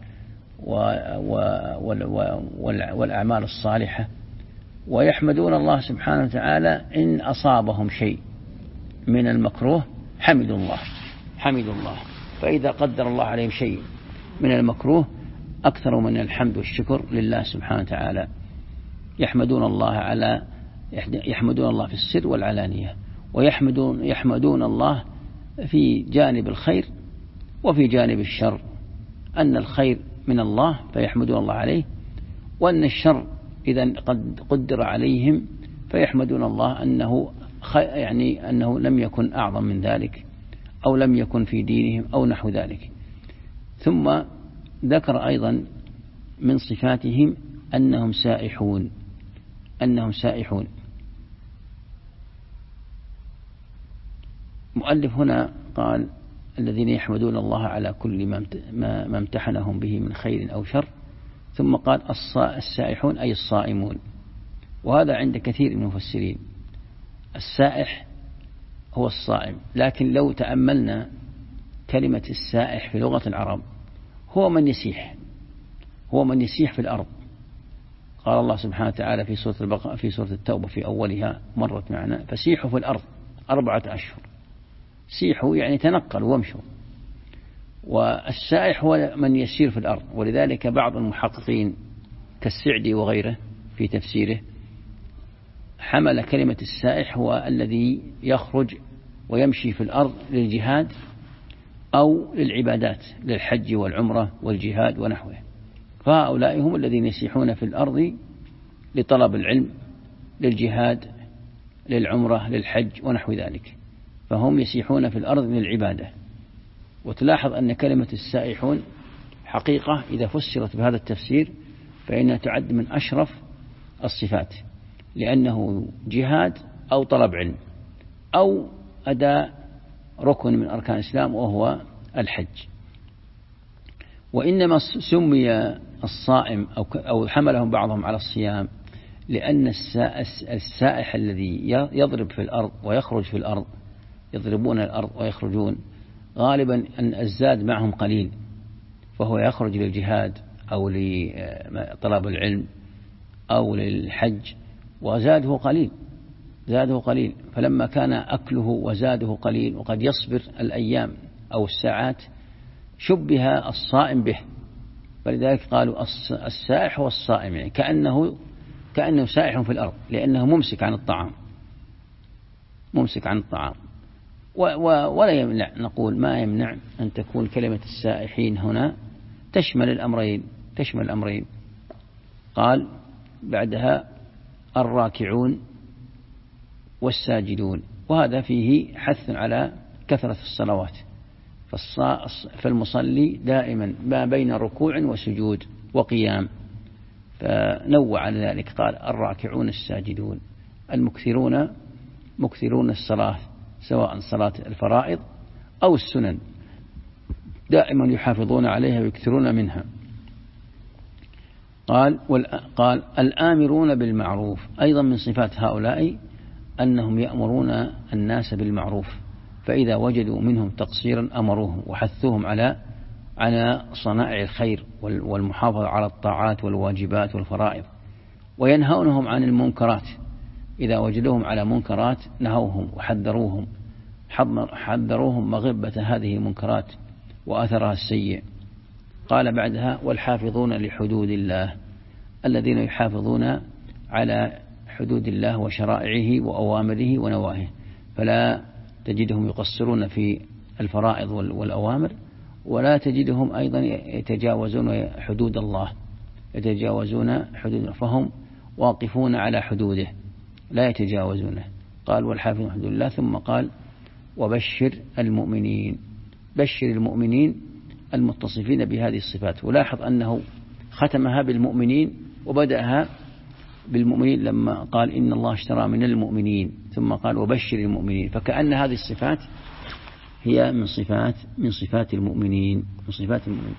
والأعمال الصالحة. ويحمدون الله سبحانه وتعالى إن أصابهم شيء من المكروه حمدوا الله. فإذا قدر الله عليهم شيء من المكروه أكثر من الحمد والشكر لله سبحانه وتعالى. يحمدون الله في السر والعلانية، ويحمدون الله في جانب الخير وفي جانب الشر، أن الخير من الله فيحمدون الله عليه، وأن الشر إذا قد قدر عليهم فيحمدون الله أنه لم يكن أعظم من ذلك أو لم يكن في دينهم أو نحو ذلك. ثم ذكر أيضا من صفاتهم أنهم سائحون. مؤلف هنا قال الذين يحمدون الله على كل ما امتحنهم به من خير أو شر، ثم قال السائحون أي الصائمون، وهذا عند كثير من المفسرين. السائح هو الصائم، لكن لو تأملنا كلمة السائح في لغة العرب هو من يسيح في الأرض. قال الله سبحانه وتعالى في سورة التوبة في أولها مرت معنا فسيحوا في الأرض 4 أشهر. سيحوا يعني تنقلوا وامشوا. والسائح هو من يسير في الأرض، ولذلك بعض المحققين كالسعدي وغيره في تفسيره حمل كلمة السائح هو الذي يخرج ويمشي في الأرض للجهاد أو للعبادات للحج والعمرة والجهاد ونحوه، فهؤلاء هم الذين يسيحون في الأرض لطلب العلم للجهاد للعمرة للحج ونحو ذلك، فهم يسيحون في الأرض للعبادة. وتلاحظ أن كلمة السائحون حقيقة إذا فسرت بهذا التفسير فإنها تعد من أشرف الصفات، لأنه جهاد أو طلب علم أو أداء ركن من أركان الإسلام وهو الحج. وإنما سمي الصائم أو حملهم بعضهم على الصيام لأن السائح الذي يضرب في الأرض ويخرج في الأرض، يضربون الأرض ويخرجون، غالبا أن الزاد معهم قليل، فهو يخرج للجهاد أو لطلب العلم أو للحج وزاده قليل، فلما كان أكله وزاده قليل وقد يصبر الأيام أو الساعات شبه الصائم به، فلذلك قالوا السائح والصائم، يعني كأنه سائح في الأرض لأنه ممسك عن الطعام. ولا يمنع، نقول ما يمنع أن تكون كلمة السائحين هنا تشمل الأمرين. قال بعدها الراكعون والساجدون، وهذا فيه حث على كثرة الصلوات، فالمصلي دائما ما بين ركوع وسجود وقيام، فنوع على ذلك قال الراكعون الساجدون، مكثرون الصلاة سواء صلاة الفرائض أو السنن، دائما يحافظون عليها ويكثرون منها. قال الآمرون بالمعروف، أيضا من صفات هؤلاء أنهم يأمرون الناس بالمعروف، فإذا وجدوا منهم تقصيرا أمروهم وحثوهم على صنائع الخير والمحافظة على الطاعات والواجبات والفرائض، وينهونهم عن المنكرات، إذا وجدوهم على منكرات نهوهم وحذروهم مغبة هذه المنكرات وأثرها السيء. قال بعدها والحافظون لحدود الله، الذين يحافظون على حدود الله وشرائعه وأوامره ونواهيه، فلا تجدهم يقصرون في الفرائض والأوامر، ولا تجدهم أيضا يتجاوزون حدود الله، فهم واقفون على حدوده لا يتجاوزونه. قال والحافظون حدود الله، ثم قال وبشر المؤمنين، بشر المؤمنين المتصفين بهذه الصفات. ولاحظ أنه ختمها بالمؤمنين وبدأها بالمؤمنين لما قال إن الله اشترى من المؤمنين، ثم قال وبشر المؤمنين، فكأن هذه الصفات هي من صفات المؤمنين، من صفات المؤمنين.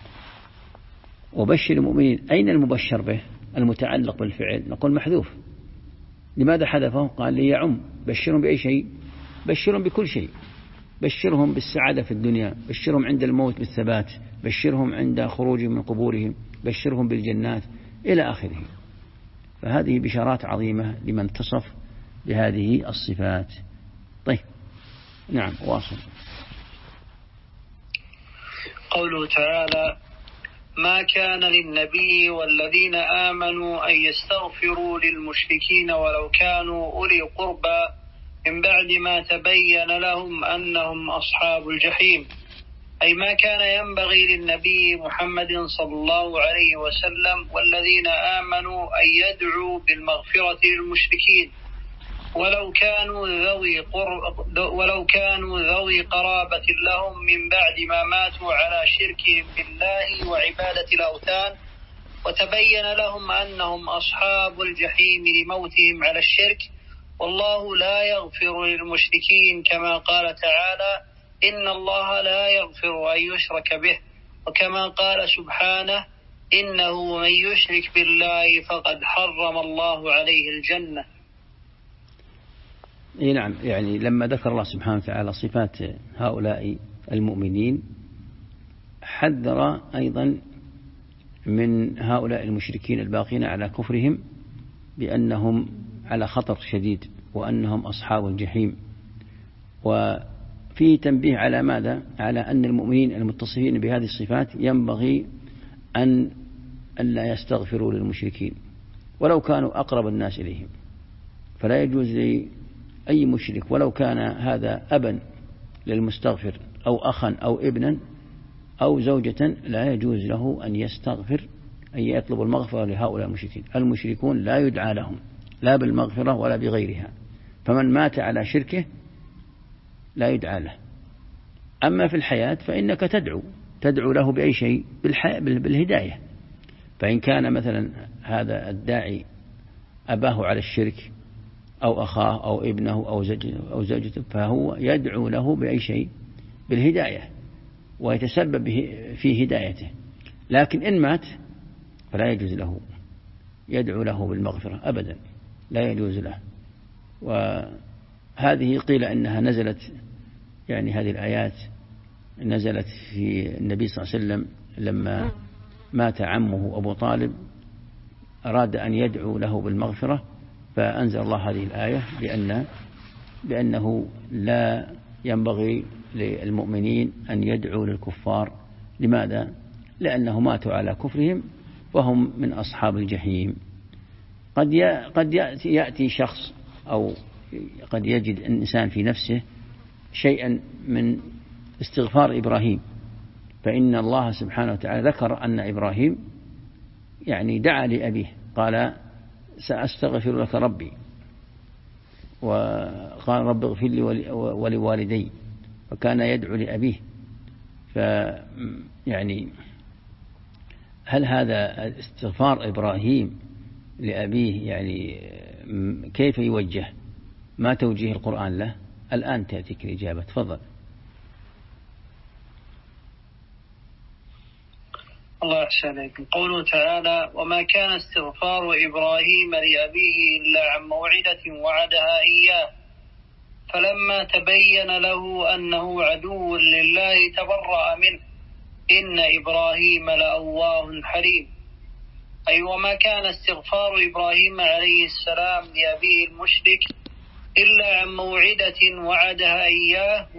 وبشر المؤمنين، أين المبشر به المتعلق بالفعل؟ نقول محذوف. لماذا حذفه؟ قال ليعم. بشرهم بأي شيء؟ بشرهم بكل شيء. بشرهم بالسعادة في الدنيا، بشرهم عند الموت بالثبات، بشرهم عند خروجهم من قبورهم، بشرهم بالجنات إلى آخره. فهذه بشارات عظيمة لمن اتصف بهذه الصفات. طيب نعم واصل. قوله تعالى: ما كان للنبي والذين آمنوا أن يستغفروا للمشركين ولو كانوا أولي قربى من بعد ما تبين لهم أنهم أصحاب الجحيم. أي ما كان ينبغي للنبي محمد صلى الله عليه وسلم والذين آمنوا أن يدعوا بالمغفرة للمشركين ولو كانوا ذوي قرابة لهم من بعد ما ماتوا على شركهم بالله وعبادة الأوثان وتبين لهم أنهم أصحاب الجحيم لموتهم على الشرك، والله لا يغفر للمشركين كما قال تعالى: إن الله لا يغفر أن يشرك به، وكما قال سبحانه: إنه من يشرك بالله فقد حرم الله عليه الجنة. نعم، يعني لما ذكر الله سبحانه وتعالى صفات هؤلاء المؤمنين حذر أيضا من هؤلاء المشركين الباقين على كفرهم بأنهم على خطر شديد وأنهم أصحاب الجحيم. وفي تنبيه على ماذا؟ على أن المؤمنين المتصفين بهذه الصفات ينبغي أن لا يستغفروا للمشركين ولو كانوا أقرب الناس إليهم. فلا يجوز لأي مشرك ولو كان هذا أبا للمستغفر أو أخا أو ابنا أو زوجة، لا يجوز له أن يستغفر، أن يطلب المغفرة لهؤلاء المشركين. المشركون لا يدعى لهم لا بالمغفرة ولا بغيرها، فمن مات على شركه لا يدعى له. أما في الحياة فإنك تدعو له بأي شيء؟ بالهداية. فإن كان مثلا هذا الداعي أباه على الشرك أو أخاه أو ابنه أو زوجته فهو يدعو له بأي شيء؟ بالهداية، ويتسبب في هدايته. لكن إن مات فلا يجوز له يدعو له بالمغفرة أبدا، لا يجوز له. وهذه قيل أنها نزلت، يعني هذه الآيات نزلت في النبي صلى الله عليه وسلم لما مات عمه أبو طالب أراد أن يدعو له بالمغفرة، فأنزل الله هذه الآية بأنه لا ينبغي للمؤمنين أن يدعوا للكفار. لماذا؟ لأنه ماتوا على كفرهم وهم من أصحاب الجحيم. قد يأتي شخص أو قد يجد الإنسان في نفسه شيئا من استغفار إبراهيم، فإن الله سبحانه وتعالى ذكر أن إبراهيم يعني دعا لأبيه قال: سأستغفر لك ربي، وقال: رب اغفر لي ولوالدي، فكان يدعو لأبيه. يعني هل هذا استغفار إبراهيم لأبيه يعني كيف يوجه؟ ما توجيه القرآن له؟ الآن تأتيك الإجابة، تفضل. الله أحسن عليكم. قوله تعالى: وما كان استغفار إبراهيم لأبيه إلا عن موعدة وعدها إياه فلما تبين له أنه عدو لله تبرأ منه إن إبراهيم لأواه حليم. أي وما كان استغفار إبراهيم عليه السلام لأبيه المشرك إلا عن موعدة وعدها إياه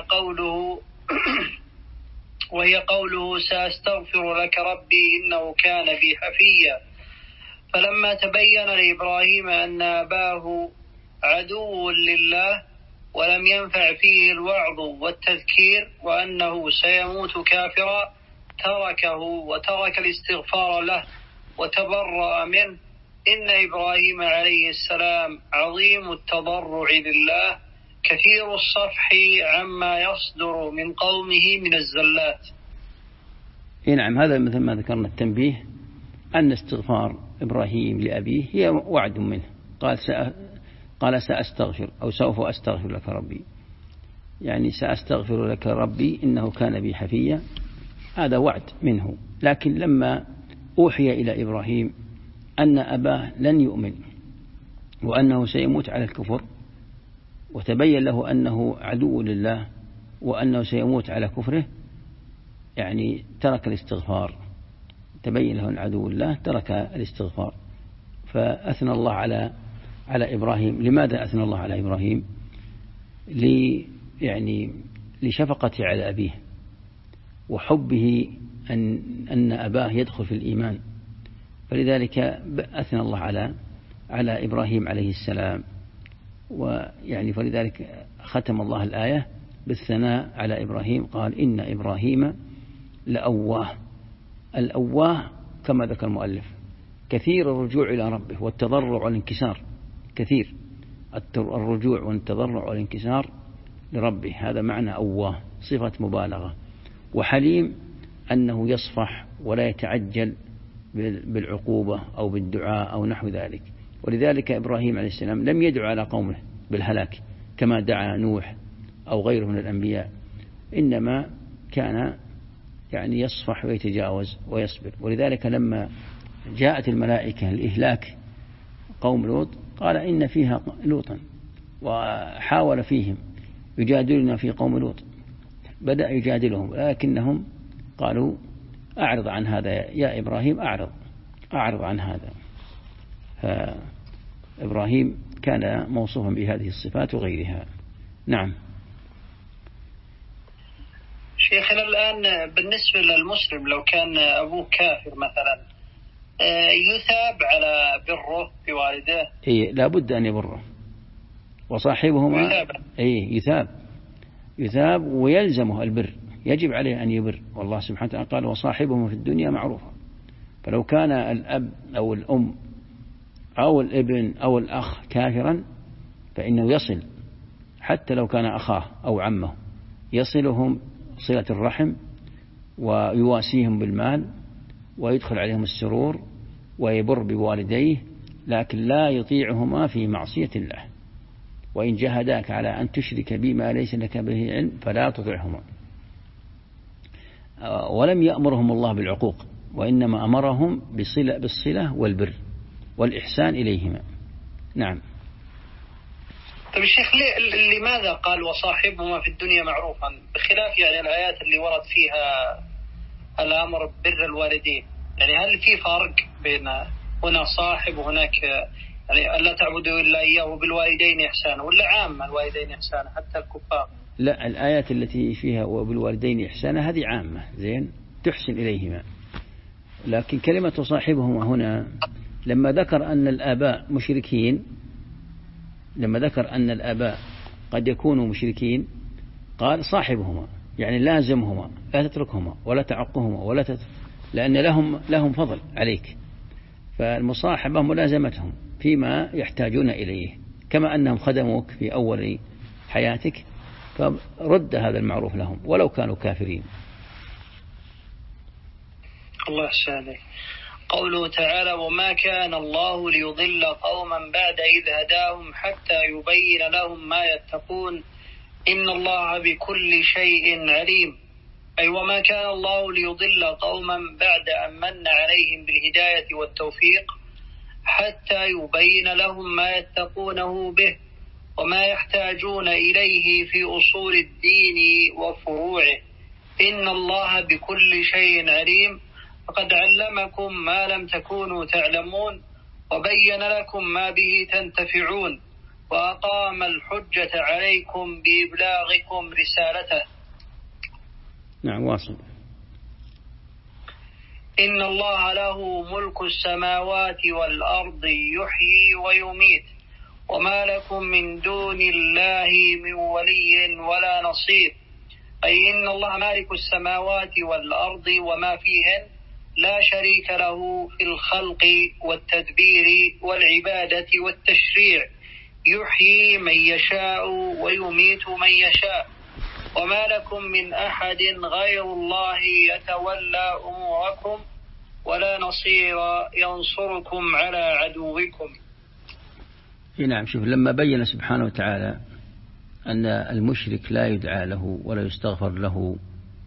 وهي قوله سأستغفر لك ربي إنه كان بي حفيا. فلما تبين لإبراهيم أن أباه عدو لله ولم ينفع فيه الوعظ والتذكير وأنه سيموت كافرا تركه وترك الاستغفار له وتبرأ منه. إن إبراهيم عليه السلام عظيم التضرع لله كثير الصفح عما يصدر من قومه من الزلات. نعم، هذا مثل ما ذكرنا التنبيه أن استغفار إبراهيم لأبيه هي وعد منه. قال سأستغفر أو سوف أستغفر لك ربي. يعني سأستغفر لك ربي إنه كان بي حفيا، هذا وعد منه. لكن لما أوحي إلى إبراهيم أن أباه لن يؤمن وأنه سيموت على الكفر، وتبين له أنه عدو لله وأنه سيموت على كفره، يعني ترك الاستغفار. تبين له أن عدو الله، ترك الاستغفار. فأثنى الله على إبراهيم. لماذا أثنى الله على إبراهيم؟ يعني لشفقته على أبيه وحبه أن أباه يدخل في الإيمان، فلذلك أثنى الله على إبراهيم عليه السلام. ويعني فلذلك ختم الله الآية بالثناء على إبراهيم، قال إن إبراهيم لأواه. الأواه كما ذكر المؤلف كثير الرجوع إلى ربه والتضرع والانكسار، كثير الرجوع والتضرع والانكسار لربه، هذا معنى أواه، صفة مبالغة. وحليم أنه يصفح ولا يتعجل بالعقوبة أو بالدعاء أو نحو ذلك. ولذلك إبراهيم عليه السلام لم يدعو على قومه بالهلاك كما دعا نوح أو غيره من الأنبياء، إنما كان يعني يصفح ويتجاوز ويصبر. ولذلك لما جاءت الملائكة لإهلاك قوم لوط قال إن فيها لوطا، وحاول فيهم يجادلنا في قوم لوط، بدأ يجادلهم لكنهم قالوا أعرض عن هذا يا إبراهيم، أعرض عن هذا. فإبراهيم كان موصوفا بهذه الصفات وغيرها. نعم. شيخنا الآن بالنسبة للمسلم لو كان أبوه كافر مثلا يثاب على بره بوالده؟ إيه، لا بد أن يبره، وصاحبهما يثاب ويلزمه البر، يجب عليه أن يبر. والله سبحانه وتعالى قال وصاحبهم في الدنيا معروفا. فلو كان الأب أو الأم أو الابن أو الأخ كافرا فإنه يصل، حتى لو كان أخاه أو عمه، يصلهم صلة الرحم ويواسيهم بالمال ويدخل عليهم السرور ويبر بوالديه، لكن لا يطيعهما في معصية الله. وإن جاهداك على أن تشرك بما ليس لك به علم فلا تطعهما. ولم يأمرهم الله بالعقوق، وإنما أمرهم بالصلة والبر والإحسان إليهما. نعم. طيب الشيخ لماذا قال وصاحبهما في الدنيا معروفا بخلاف يعني الآيات اللي ورد فيها الأمر بر الوالدين؟ يعني هل في فرق بين هنا صاحب وهناك يعني ألا تعبدوا إلا إياه وبالوالدين إحسانا، ولا عامة الوالدين إحسانا حتى الكفار؟ لا، الآيات التي فيها وبالوالدين إحسانا هذه عامة، زين، تحسن إليهما. لكن كلمة صاحبهما هنا لما ذكر أن الآباء مشركين، لما ذكر أن الآباء قد يكونوا مشركين قال صاحبهما، يعني لازمهما، لا تتركهما ولا تعقهما لأن لهم فضل عليك. فالمصاحبة ملازمتهم فيما يحتاجون إليه، كما أنهم خدموك في أول حياتك، فرد هذا المعروف لهم ولو كانوا كافرين. الله يحسن. قوله تعالى وما كان الله ليضل قوما بعد إذ هداهم حتى يبين لهم ما يتقون إن الله بكل شيء عليم. أي وما كان الله ليضل قوما بعد أن من عليهم بالهداية والتوفيق حتى يبين لهم ما يتقونه به وما يحتاجون إليه في أصول الدين وفروعه. إن الله بكل شيء عليم فقد علمكم ما لم تكونوا تعلمون وبين لكم ما به تنتفعون وأقام الحجة عليكم بإبلاغكم رسالته. نعم، واصل. إن الله له ملك السماوات والأرض يحيي ويميت وما لكم من دون الله من ولي ولا نصير. أي إن الله مالك السماوات والأرض وما فيهن لا شريك له في الخلق والتدبير والعبادة والتشريع، يحيي من يشاء ويميت من يشاء وما لكم من أحد غير الله يتولى أموركم ولا نصير ينصركم على عدوكم. نعم. شوف، لما بين سبحانه وتعالى أن المشرك لا يدعى له ولا يستغفر له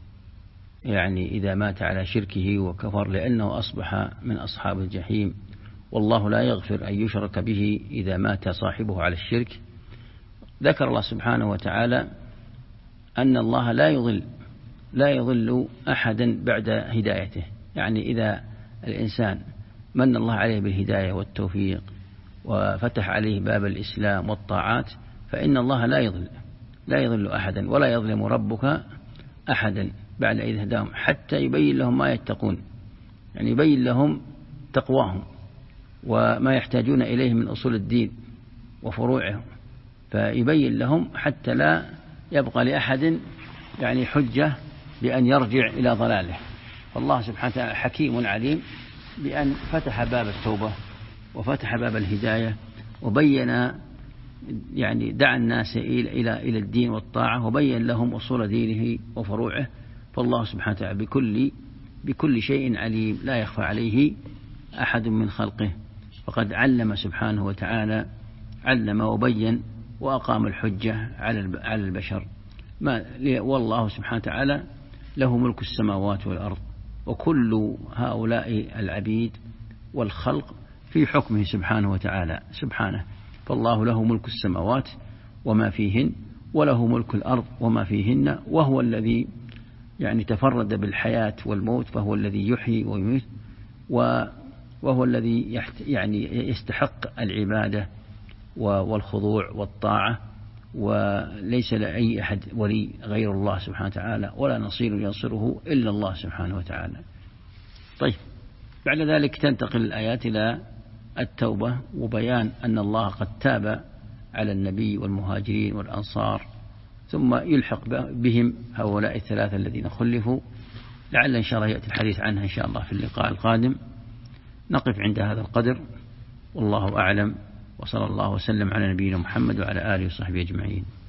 يعني إذا مات على شركه وكفر، لأنه أصبح من أصحاب الجحيم، والله لا يغفر أن يشرك به إذا مات صاحبه على الشرك. ذكر الله سبحانه وتعالى أن الله لا يضل أحدا بعد هدايته، يعني إذا الإنسان من الله عليه بالهداية والتوفيق وفتح عليه باب الإسلام والطاعات فإن الله لا يضل أحدا، ولا يظلم ربك أحدا بعد إذ هداهم حتى يبين لهم ما يتقون، يعني يبين لهم تقواهم وما يحتاجون إليه من أصول الدين وفروعه، فيبين لهم حتى لا يبقى لأحد يعني حجة بأن يرجع إلى ضلاله. فالله سبحانه وتعالى حكيم عليم بأن فتح باب التوبة وفتح باب الهداية وبين يعني دعا الناس إلى الدين والطاعة وبين لهم أصول دينه وفروعه. فالله سبحانه وتعالى بكل شيء عليم، لا يخفى عليه أحد من خلقه، فقد علم سبحانه وتعالى، علم وبين وأقام الحجة على البشر. والله سبحانه وتعالى له ملك السماوات والأرض، وكل هؤلاء العبيد والخلق في حكمه سبحانه وتعالى سبحانه. فالله له ملك السماوات وما فيهن، وله ملك الأرض وما فيهن، وهو الذي يعني تفرد بالحياة والموت، فهو الذي يحيي ويميت، وهو الذي يعني يستحق العبادة والخضوع والطاعة، وليس لأي أحد ولي غير الله سبحانه وتعالى، ولا نصير ينصره إلا الله سبحانه وتعالى. طيب، بعد ذلك تنتقل الآيات إلى التوبة وبيان أن الله قد تاب على النبي والمهاجرين والأنصار، ثم يلحق بهم هؤلاء الثلاثة الذين خلفوا، لعل إن شاء الله يأتي الحديث عنها إن شاء الله في اللقاء القادم. نقف عند هذا القدر، والله أعلم، وصلى الله وسلم على نبينا محمد وعلى آله وصحبه أجمعين.